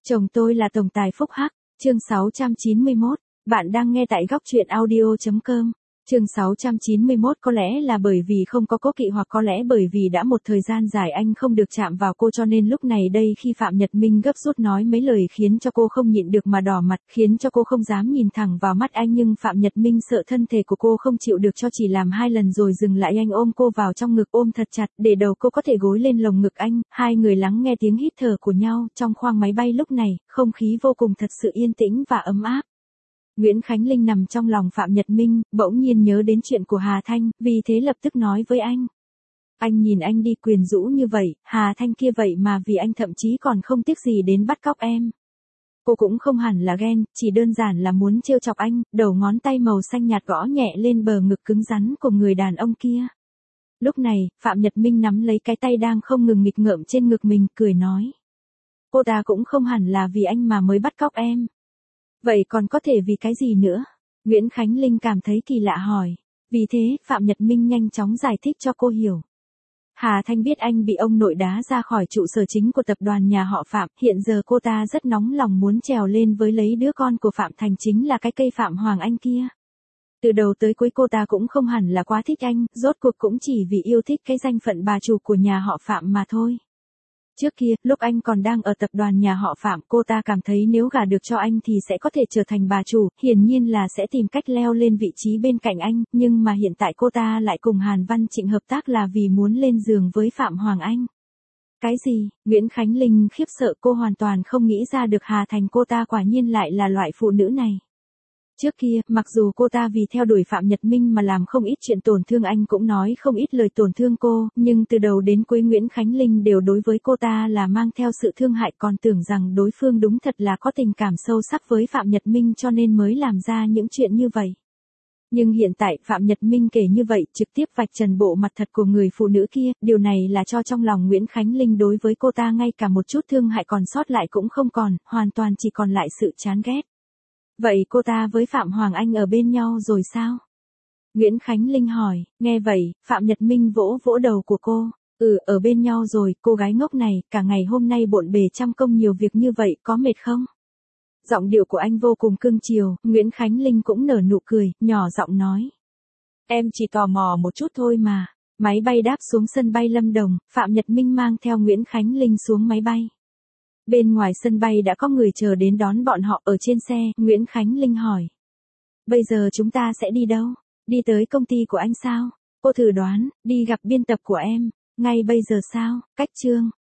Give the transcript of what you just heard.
Chồng tôi là tổng tài phúc hắc, chương 691, bạn đang nghe tại góc truyện audio.com. Chương 691 có lẽ là bởi vì không có cố kỵ hoặc có lẽ bởi vì đã một thời gian dài anh không được chạm vào cô cho nên lúc này đây khi Phạm Nhật Minh gấp rút nói mấy lời khiến cho cô không nhịn được mà đỏ mặt, khiến cho cô không dám nhìn thẳng vào mắt anh, nhưng Phạm Nhật Minh sợ thân thể của cô không chịu được cho chỉ làm 2 lần rồi dừng lại. Anh ôm cô vào trong ngực, ôm thật chặt để đầu cô có thể gối lên lồng ngực anh, hai người lắng nghe tiếng hít thở của nhau trong khoang máy bay. Lúc này, không khí vô cùng thật sự yên tĩnh và ấm áp. Nguyễn Khánh Linh nằm trong lòng Phạm Nhật Minh, bỗng nhiên nhớ đến chuyện của Hà Thanh, vì thế lập tức nói với anh. Anh nhìn anh đi quyến rũ như vậy, Hà Thanh kia vậy mà vì anh thậm chí còn không tiếc gì đến bắt cóc em. Cô cũng không hẳn là ghen, chỉ đơn giản là muốn trêu chọc anh, đầu ngón tay màu xanh nhạt gõ nhẹ lên bờ ngực cứng rắn của người đàn ông kia. Lúc này, Phạm Nhật Minh nắm lấy cái tay đang không ngừng nghịch ngợm trên ngực mình, cười nói. Cô ta cũng không hẳn là vì anh mà mới bắt cóc em. Vậy còn có thể vì cái gì nữa? Nguyễn Khánh Linh cảm thấy kỳ lạ hỏi. Vì thế, Phạm Nhật Minh nhanh chóng giải thích cho cô hiểu. Hà Thanh biết anh bị ông nội đá ra khỏi trụ sở chính của tập đoàn nhà họ Phạm, hiện giờ cô ta rất nóng lòng muốn trèo lên với lấy đứa con của Phạm Thành, chính là cái cây Phạm Hoàng Anh kia. Từ đầu tới cuối cô ta cũng không hẳn là quá thích anh, rốt cuộc cũng chỉ vì yêu thích cái danh phận bà chủ của nhà họ Phạm mà thôi. Trước kia, lúc anh còn đang ở tập đoàn nhà họ Phạm, cô ta cảm thấy nếu gả được cho anh thì sẽ có thể trở thành bà chủ, hiển nhiên là sẽ tìm cách leo lên vị trí bên cạnh anh, nhưng mà hiện tại cô ta lại cùng Hàn Văn Trịnh hợp tác là vì muốn lên giường với Phạm Hoàng Anh. Cái gì? Nguyễn Khánh Linh khiếp sợ, cô hoàn toàn không nghĩ ra được Hà Thành cô ta quả nhiên lại là loại phụ nữ này. Trước kia, mặc dù cô ta vì theo đuổi Phạm Nhật Minh mà làm không ít chuyện tổn thương anh, cũng nói không ít lời tổn thương cô, nhưng từ đầu đến cuối Nguyễn Khánh Linh đều đối với cô ta là mang theo sự thương hại, còn tưởng rằng đối phương đúng thật là có tình cảm sâu sắc với Phạm Nhật Minh cho nên mới làm ra những chuyện như vậy. Nhưng hiện tại Phạm Nhật Minh kể như vậy, trực tiếp vạch trần bộ mặt thật của người phụ nữ kia, điều này là cho trong lòng Nguyễn Khánh Linh đối với cô ta ngay cả một chút thương hại còn sót lại cũng không còn, hoàn toàn chỉ còn lại sự chán ghét. Vậy cô ta với Phạm Hoàng Anh ở bên nhau rồi sao? Nguyễn Khánh Linh hỏi. Nghe vậy, Phạm Nhật Minh vỗ vỗ đầu của cô. Ở bên nhau rồi, cô gái ngốc này, cả ngày hôm nay bộn bề trăm công nhiều việc như vậy, có mệt không? Giọng điệu của anh vô cùng cưng chiều, Nguyễn Khánh Linh cũng nở nụ cười, nhỏ giọng nói. Em chỉ tò mò một chút thôi mà. Máy bay đáp xuống sân bay Lâm Đồng, Phạm Nhật Minh mang theo Nguyễn Khánh Linh xuống máy bay. Bên ngoài sân bay đã có người chờ đến đón bọn họ. Ở trên xe, Nguyễn Khánh Linh hỏi. Bây giờ chúng ta sẽ đi đâu? Đi tới công ty của anh sao? Cô thử đoán, đi gặp biên tập của em. Ngay bây giờ sao? Cách chương.